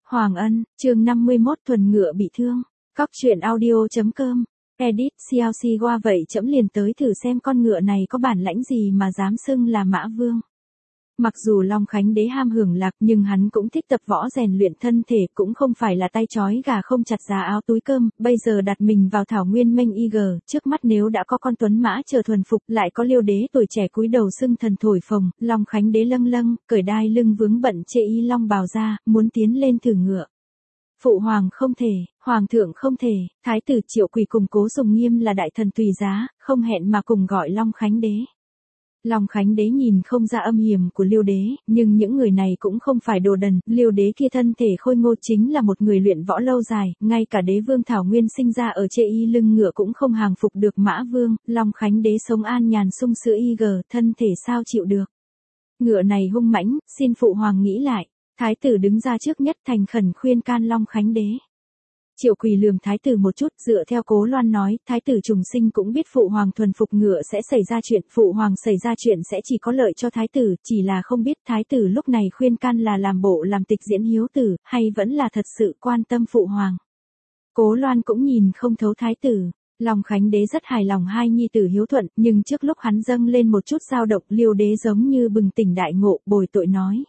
Hoàng Ân, chương 51 thuần ngựa bị thương. Cóc truyện audio.com. Edit CLC qua vậy chấm liền tới thử xem con ngựa này có bản lãnh gì mà dám xưng là Mã Vương. Mặc dù Long Khánh Đế ham hưởng lạc nhưng hắn cũng thích tập võ rèn luyện thân thể, cũng không phải là tay trói gà không chặt giá áo túi cơm, bây giờ đặt mình vào thảo nguyên mênh y gờ, trước mắt nếu đã có con tuấn mã chờ thuần phục, lại có Liêu Đế tuổi trẻ cúi đầu xưng thần thổi phồng, Long Khánh Đế lâng lâng, cởi đai lưng vướng bận chê y long bào ra, muốn tiến lên thử ngựa. Phụ hoàng không thể, hoàng thượng không thể, thái tử Triệu Quỳ cùng Cố Sùng Nghiêm là đại thần tùy giá, không hẹn mà cùng gọi Long Khánh Đế. Long Khánh Đế nhìn không ra âm hiểm của Liêu Đế, nhưng những người này cũng không phải đồ đần, Liêu Đế kia thân thể khôi ngô chính là một người luyện võ lâu dài, ngay cả đế vương Thảo Nguyên sinh ra ở chê y lưng ngựa cũng không hàng phục được Mã Vương, Long Khánh Đế sống an nhàn sung sữa y gờ, thân thể sao chịu được. Ngựa này hung mãnh, xin phụ hoàng nghĩ lại. Thái tử đứng ra trước nhất thành khẩn khuyên can Long Khánh Đế. Triệu Quỳ lườm thái tử một chút, dựa theo Cố Loan nói, thái tử trùng sinh cũng biết phụ hoàng thuần phục ngựa sẽ xảy ra chuyện, phụ hoàng xảy ra chuyện sẽ chỉ có lợi cho thái tử, chỉ là không biết thái tử lúc này khuyên can là làm bộ làm tịch diễn hiếu tử, hay vẫn là thật sự quan tâm phụ hoàng. Cố Loan cũng nhìn không thấu thái tử. Long Khánh Đế rất hài lòng hai nhi tử hiếu thuận, nhưng trước lúc hắn dâng lên một chút dao động, Liêu Đế giống như bừng tỉnh đại ngộ, bồi tội nói.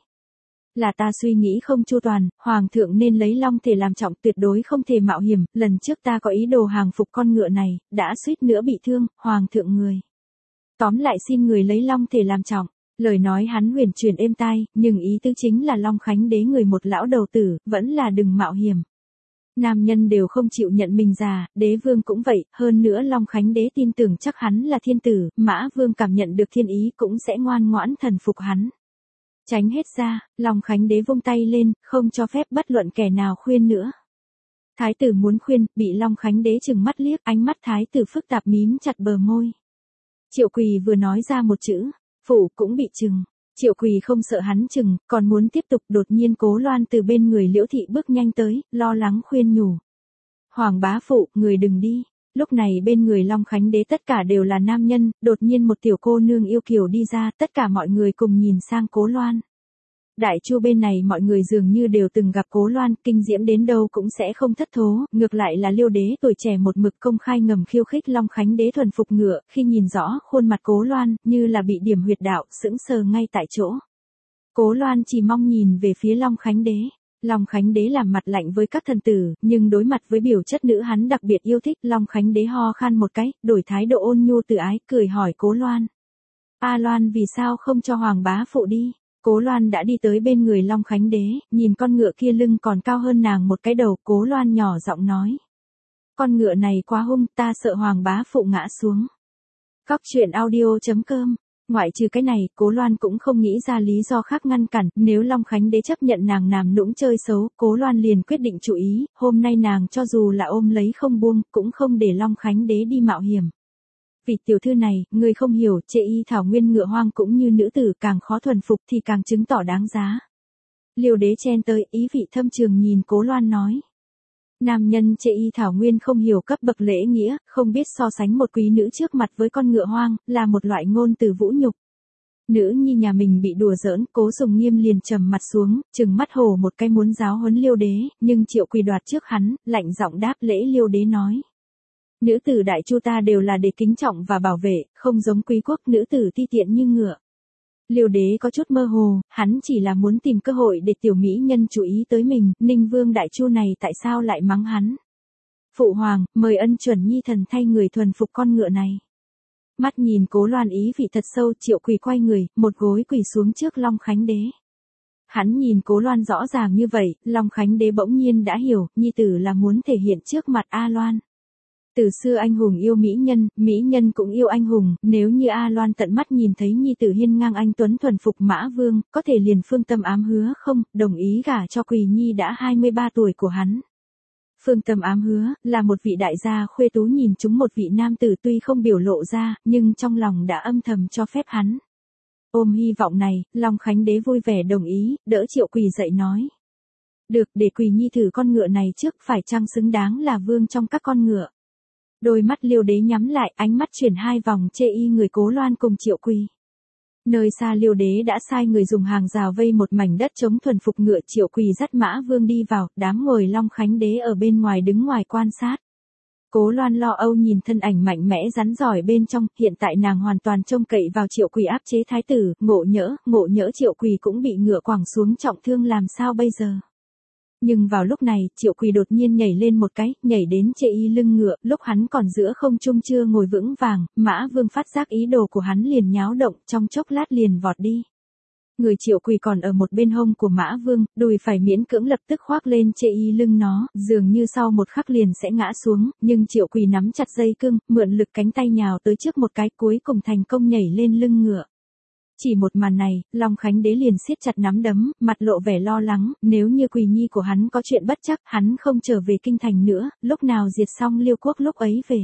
Là ta suy nghĩ không chu toàn, hoàng thượng nên lấy long thể làm trọng, tuyệt đối không thể mạo hiểm, lần trước ta có ý đồ hàng phục con ngựa này, đã suýt nữa bị thương, hoàng thượng người. Tóm lại xin người lấy long thể làm trọng, lời nói hắn huyền chuyển êm tai, nhưng ý tứ chính là Long Khánh Đế người một lão đầu tử, vẫn là đừng mạo hiểm. Nam nhân đều không chịu nhận mình già, đế vương cũng vậy, hơn nữa Long Khánh Đế tin tưởng chắc hắn là thiên tử, Mã Vương cảm nhận được thiên ý cũng sẽ ngoan ngoãn thần phục hắn. Tránh hết ra, Long Khánh Đế vung tay lên, không cho phép bất luận kẻ nào khuyên nữa. Thái tử muốn khuyên, bị Long Khánh Đế trừng mắt liếc, ánh mắt thái tử phức tạp mím chặt bờ môi. Triệu Quỳ vừa nói ra một chữ, phụ cũng bị trừng. Triệu Quỳ không sợ hắn trừng, còn muốn tiếp tục, đột nhiên Cố Loan từ bên người Liễu Thị bước nhanh tới, lo lắng khuyên nhủ. Hoàng bá phụ, người đừng đi. Lúc này bên người Long Khánh Đế tất cả đều là nam nhân, đột nhiên một tiểu cô nương yêu kiều đi ra, tất cả mọi người cùng nhìn sang Cố Loan. Đại chu bên này mọi người dường như đều từng gặp Cố Loan, kinh diễm đến đâu cũng sẽ không thất thố, ngược lại là Liêu Đế tuổi trẻ một mực công khai ngầm khiêu khích Long Khánh Đế thuần phục ngựa, khi nhìn rõ khuôn mặt Cố Loan, như là bị điểm huyệt đạo, sững sờ ngay tại chỗ. Cố Loan chỉ mong nhìn về phía Long Khánh Đế. Long Khánh Đế làm mặt lạnh với các thần tử, nhưng đối mặt với biểu chất nữ hắn đặc biệt yêu thích, Long Khánh Đế ho khan một cái, đổi thái độ ôn nhu từ ái, cười hỏi Cố Loan. A Loan vì sao không cho hoàng bá phụ đi? Cố Loan đã đi tới bên người Long Khánh Đế, nhìn con ngựa kia lưng còn cao hơn nàng một cái đầu, Cố Loan nhỏ giọng nói. Con ngựa này quá hung, ta sợ hoàng bá phụ ngã xuống. Cóc truyện audio.com. Ngoại trừ cái này, Cố Loan cũng không nghĩ ra lý do khác ngăn cản, nếu Long Khánh Đế chấp nhận nàng làm nũng chơi xấu, Cố Loan liền quyết định chú ý, hôm nay nàng cho dù là ôm lấy không buông, cũng không để Long Khánh Đế đi mạo hiểm. Vị tiểu thư này, người không hiểu, chê y thảo nguyên ngựa hoang cũng như nữ tử, càng khó thuần phục thì càng chứng tỏ đáng giá. Liêu Đế chen tới, ý vị thâm trường nhìn Cố Loan nói. Nam nhân chê y thảo nguyên không hiểu cấp bậc lễ nghĩa, không biết so sánh một quý nữ trước mặt với con ngựa hoang, là một loại ngôn từ vũ nhục. Nữ nhi nhà mình bị đùa giỡn, Cố Sùng Nghiêm liền trầm mặt xuống, trừng mắt hổ một cái muốn giáo huấn Liêu Đế, nhưng Triệu Quỳ đoạt trước hắn, lạnh giọng đáp lễ Liêu Đế nói. Nữ tử đại chu ta đều là để kính trọng và bảo vệ, không giống quý quốc nữ tử ti tiện như ngựa. Liêu Đế có chút mơ hồ, hắn chỉ là muốn tìm cơ hội để tiểu mỹ nhân chú ý tới mình, Ninh Vương đại chu này tại sao lại mắng hắn. Phụ hoàng, mời ân chuẩn nhi thần thay người thuần phục con ngựa này. Mắt nhìn Cố Loan ý vị thật sâu, Triệu Quỳ quay người, một gối quỳ xuống trước Long Khánh Đế. Hắn nhìn Cố Loan rõ ràng như vậy, Long Khánh Đế bỗng nhiên đã hiểu, nhi tử là muốn thể hiện trước mặt A Loan. Từ xưa anh hùng yêu mỹ nhân cũng yêu anh hùng, nếu như A Loan tận mắt nhìn thấy nhi tử hiên ngang anh tuấn thuần phục Mã Vương, có thể liền phương tâm ám hứa không, đồng ý gả cho Quỳ nhi đã 23 tuổi của hắn. Phương tâm ám hứa, là một vị đại gia khuê tú nhìn chúng một vị nam tử tuy không biểu lộ ra, nhưng trong lòng đã âm thầm cho phép hắn. Ôm hy vọng này, Long Khánh Đế vui vẻ đồng ý, đỡ Triệu Quỳ dậy nói. Được, để Quỳ nhi thử con ngựa này trước, phải chăng xứng đáng là vương trong các con ngựa. Đôi mắt Liêu Đế nhắm lại, ánh mắt chuyển hai vòng chê y người Cố Loan cùng Triệu Quỳ. Nơi xa Liêu đế đã sai người dùng hàng rào vây một mảnh đất chống thuần phục ngựa. Triệu Quỳ dắt Mã Vương đi vào, đám ngồi Long Khánh đế ở bên ngoài đứng ngoài quan sát. Cố Loan lo âu nhìn thân ảnh mạnh mẽ rắn giỏi bên trong, hiện tại nàng hoàn toàn trông cậy vào Triệu Quỳ áp chế thái tử, ngộ nhỡ Triệu Quỳ cũng bị ngựa quẳng xuống trọng thương làm sao bây giờ. Nhưng vào lúc này, Triệu Quỳ đột nhiên nhảy lên một cái, nhảy đến chệ y lưng ngựa, lúc hắn còn giữa không trung chưa ngồi vững vàng, Mã Vương phát giác ý đồ của hắn liền nháo động, trong chốc lát liền vọt đi. Người Triệu Quỳ còn ở một bên hông của Mã Vương, đùi phải miễn cưỡng lập tức khoác lên chệ y lưng nó, dường như sau một khắc liền sẽ ngã xuống, nhưng Triệu Quỳ nắm chặt dây cương, mượn lực cánh tay nhào tới trước một cái, cuối cùng thành công nhảy lên lưng ngựa. Chỉ một màn này, Long Khánh đế liền siết chặt nắm đấm, mặt lộ vẻ lo lắng, nếu như Quỳ nhi của hắn có chuyện bất trắc, hắn không trở về kinh thành nữa, lúc nào diệt xong Liêu quốc lúc ấy về.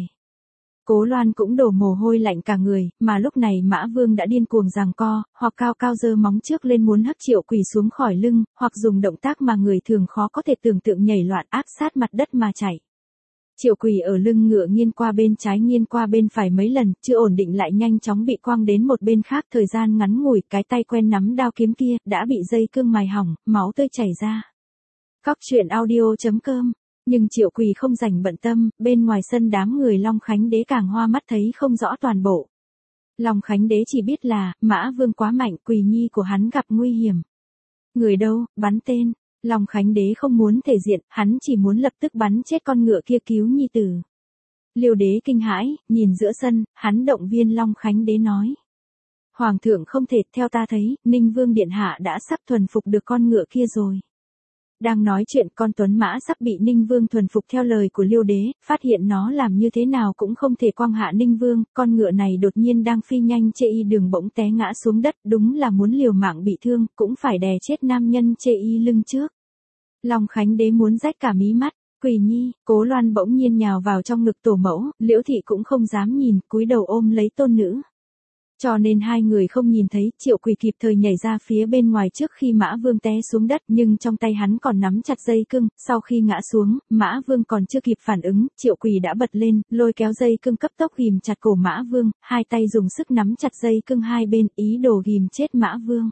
Cố Loan cũng đổ mồ hôi lạnh cả người, mà lúc này Mã Vương đã điên cuồng giằng co, hoặc cao cao giơ móng trước lên muốn hất Triệu Quỳ xuống khỏi lưng, hoặc dùng động tác mà người thường khó có thể tưởng tượng nhảy loạn áp sát mặt đất mà chạy. Triệu Quỳ ở lưng ngựa nghiêng qua bên trái nghiêng qua bên phải mấy lần, chưa ổn định lại nhanh chóng bị quăng đến một bên khác, thời gian ngắn ngủi, cái tay quen nắm đao kiếm kia, đã bị dây cương mài hỏng, máu tươi chảy ra. Cóc truyện audio.com. Nhưng Triệu Quỳ không rảnh bận tâm, bên ngoài sân đám người Long Khánh đế càng hoa mắt thấy không rõ toàn bộ. Long Khánh đế chỉ biết là, Mã Vương quá mạnh, Quỳ nhi của hắn gặp nguy hiểm. Người đâu, bắn tên. Long Khánh đế không muốn thể diện, hắn chỉ muốn lập tức bắn chết con ngựa kia cứu nhi tử. Liêu đế kinh hãi, nhìn giữa sân, hắn động viên Long Khánh đế nói. Hoàng thượng không thể, theo ta thấy, Ninh Vương điện hạ đã sắp thuần phục được con ngựa kia rồi. Đang nói chuyện, con tuấn mã sắp bị Ninh Vương thuần phục theo lời của Liêu đế, phát hiện nó làm như thế nào cũng không thể quăng hạ Ninh Vương, con ngựa này đột nhiên đang phi nhanh chê y đường bỗng té ngã xuống đất, đúng là muốn liều mạng bị thương, cũng phải đè chết nam nhân chê y lưng trước. Long Khánh đế muốn rách cả mí mắt, Quỳ nhi, Cố Loan bỗng nhiên nhào vào trong ngực tổ mẫu, Liễu thị cũng không dám nhìn, cúi đầu ôm lấy tôn nữ. Cho nên hai người không nhìn thấy, Triệu Quỳ kịp thời nhảy ra phía bên ngoài trước khi Mã Vương té xuống đất, nhưng trong tay hắn còn nắm chặt dây cương, sau khi ngã xuống, Mã Vương còn chưa kịp phản ứng, Triệu Quỳ đã bật lên, lôi kéo dây cương cấp tốc ghìm chặt cổ Mã Vương, hai tay dùng sức nắm chặt dây cương hai bên, ý đồ ghìm chết Mã Vương.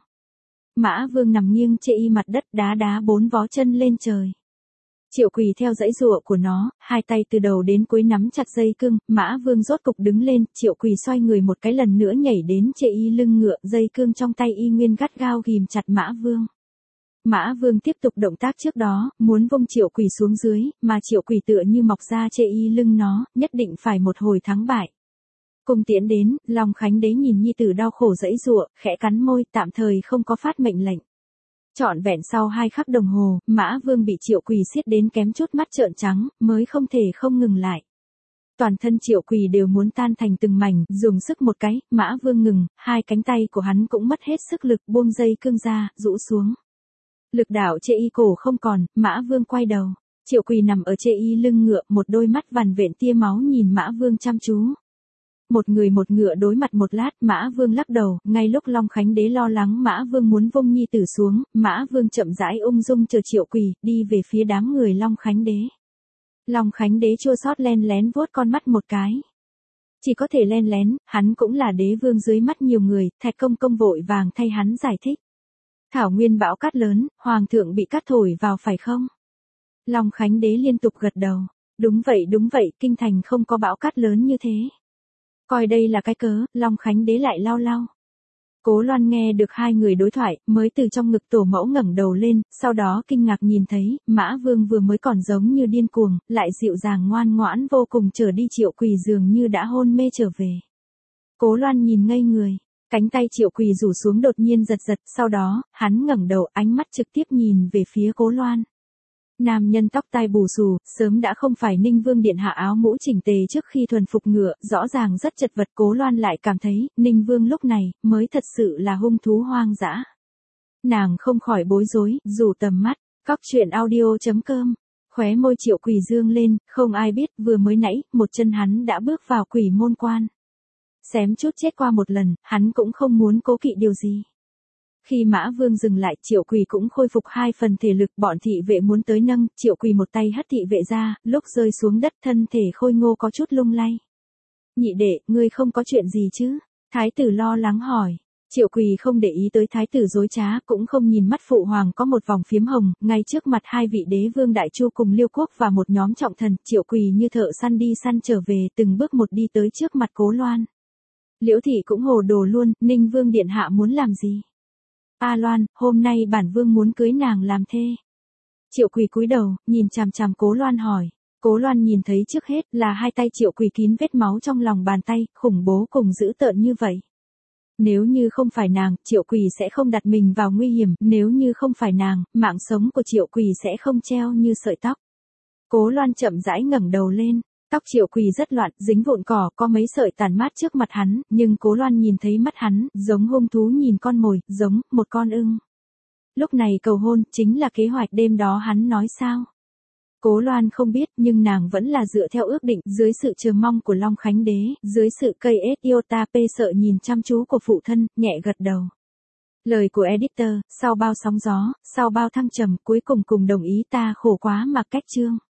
Mã Vương nằm nghiêng chê y mặt đất, đá bốn vó chân lên trời. Triệu Quỳ theo dãy giụa của nó, hai tay từ đầu đến cuối nắm chặt dây cương, Mã Vương rốt cục đứng lên, Triệu Quỳ xoay người một cái lần nữa nhảy đến chê y lưng ngựa, dây cương trong tay y nguyên gắt gao ghìm chặt Mã Vương. Mã Vương tiếp tục động tác trước đó, muốn vung Triệu Quỳ xuống dưới, mà Triệu Quỳ tựa như mọc ra chê y lưng nó, nhất định phải một hồi thắng bại. Cung tiễn đến, Long Khánh đế nhìn nhi tử đau khổ dãy giụa, khẽ cắn môi, tạm thời không có phát mệnh lệnh. Trọn vẹn sau 2 khắc đồng hồ, Mã Vương bị Triệu Quỳ siết đến kém chút mắt trợn trắng, mới không thể không ngừng lại. Toàn thân Triệu Quỳ đều muốn tan thành từng mảnh, dùng sức một cái, Mã Vương ngừng, hai cánh tay của hắn cũng mất hết sức lực, buông dây cương ra, rũ xuống. Lực đạo chê y cổ không còn, Mã Vương quay đầu. Triệu Quỳ nằm ở chê y lưng ngựa, một đôi mắt vằn vện tia máu nhìn Mã Vương chăm chú. Một người một ngựa đối mặt một lát, Mã Vương lắc đầu, ngay lúc Long Khánh đế lo lắng Mã Vương muốn vung nhi tử xuống, Mã Vương chậm rãi ung dung chờ Triệu Quỳ, đi về phía đám người Long Khánh đế. Long Khánh đế chua xót len lén vuốt con mắt một cái. Chỉ có thể len lén, hắn cũng là đế vương dưới mắt nhiều người, Thạch Công Công vội vàng thay hắn giải thích. Thảo nguyên bão cát lớn, hoàng thượng bị cát thổi vào phải không? Long Khánh đế liên tục gật đầu. Đúng vậy, kinh thành không có bão cát lớn như thế. Coi đây là cái cớ, Long Khánh đế lại lau. Cố Loan nghe được hai người đối thoại, mới từ trong ngực tổ mẫu ngẩng đầu lên, sau đó kinh ngạc nhìn thấy, Mã Vương vừa mới còn giống như điên cuồng, lại dịu dàng ngoan ngoãn vô cùng trở đi Triệu Quỳ dường như đã hôn mê trở về. Cố Loan nhìn ngây người, cánh tay Triệu Quỳ rủ xuống đột nhiên giật, sau đó, hắn ngẩng đầu ánh mắt trực tiếp nhìn về phía Cố Loan. Nam nhân tóc tai bù xù, sớm đã không phải Ninh Vương điện hạ áo mũ chỉnh tề trước khi thuần phục ngựa, rõ ràng rất chật vật. Cố Loan lại cảm thấy, Ninh Vương lúc này, mới thật sự là hung thú hoang dã. Nàng không khỏi bối rối, rủ tầm mắt, cóc truyện audio.com, khóe môi Triệu Quỳ dương lên, không ai biết, vừa mới nãy, một chân hắn đã bước vào quỷ môn quan. Xém chút chết qua một lần, hắn cũng không muốn cố kỵ điều gì. Khi Mã Vương dừng lại, Triệu Quỳ cũng khôi phục 2 phần thể lực, bọn thị vệ muốn tới nâng, Triệu Quỳ một tay hất thị vệ ra, lúc rơi xuống đất thân thể khôi ngô có chút lung lay. Nhị đệ, ngươi không có chuyện gì chứ? Thái tử lo lắng hỏi. Triệu Quỳ không để ý tới thái tử dối trá, cũng không nhìn mắt phụ hoàng có một vòng phiếm hồng, ngay trước mặt hai vị đế vương Đại Chu cùng Liêu Quốc và một nhóm trọng thần, Triệu Quỳ như thợ săn đi săn trở về, từng bước một đi tới trước mặt Cố Loan. Liễu thị cũng hồ đồ luôn, Ninh Vương điện hạ muốn làm gì? A Loan, hôm nay bản vương muốn cưới nàng làm thê. Triệu Quỳ cúi đầu, nhìn chằm chằm Cố Loan hỏi. Cố Loan nhìn thấy trước hết là hai tay Triệu Quỳ kín vết máu trong lòng bàn tay, khủng bố cùng dữ tợn như vậy. Nếu như không phải nàng, Triệu Quỳ sẽ không đặt mình vào nguy hiểm, nếu như không phải nàng, mạng sống của Triệu Quỳ sẽ không treo như sợi tóc. Cố Loan chậm rãi ngẩng đầu lên, tóc Triệu Quỳ rất loạn, dính vụn cỏ, có mấy sợi tàn mát trước mặt hắn, nhưng Cố Loan nhìn thấy mắt hắn, giống hung thú nhìn con mồi, giống một con ưng. Lúc này cầu hôn, chính là kế hoạch đêm đó hắn nói sao? Cố Loan không biết, nhưng nàng vẫn là dựa theo ước định, dưới sự chờ mong của Long Khánh Đế, dưới sự cây iota p sợ nhìn chăm chú của phụ thân, nhẹ gật đầu. Lời của editor, sau bao sóng gió, sau bao thăng trầm, cuối cùng đồng ý ta khổ quá mà cách chương.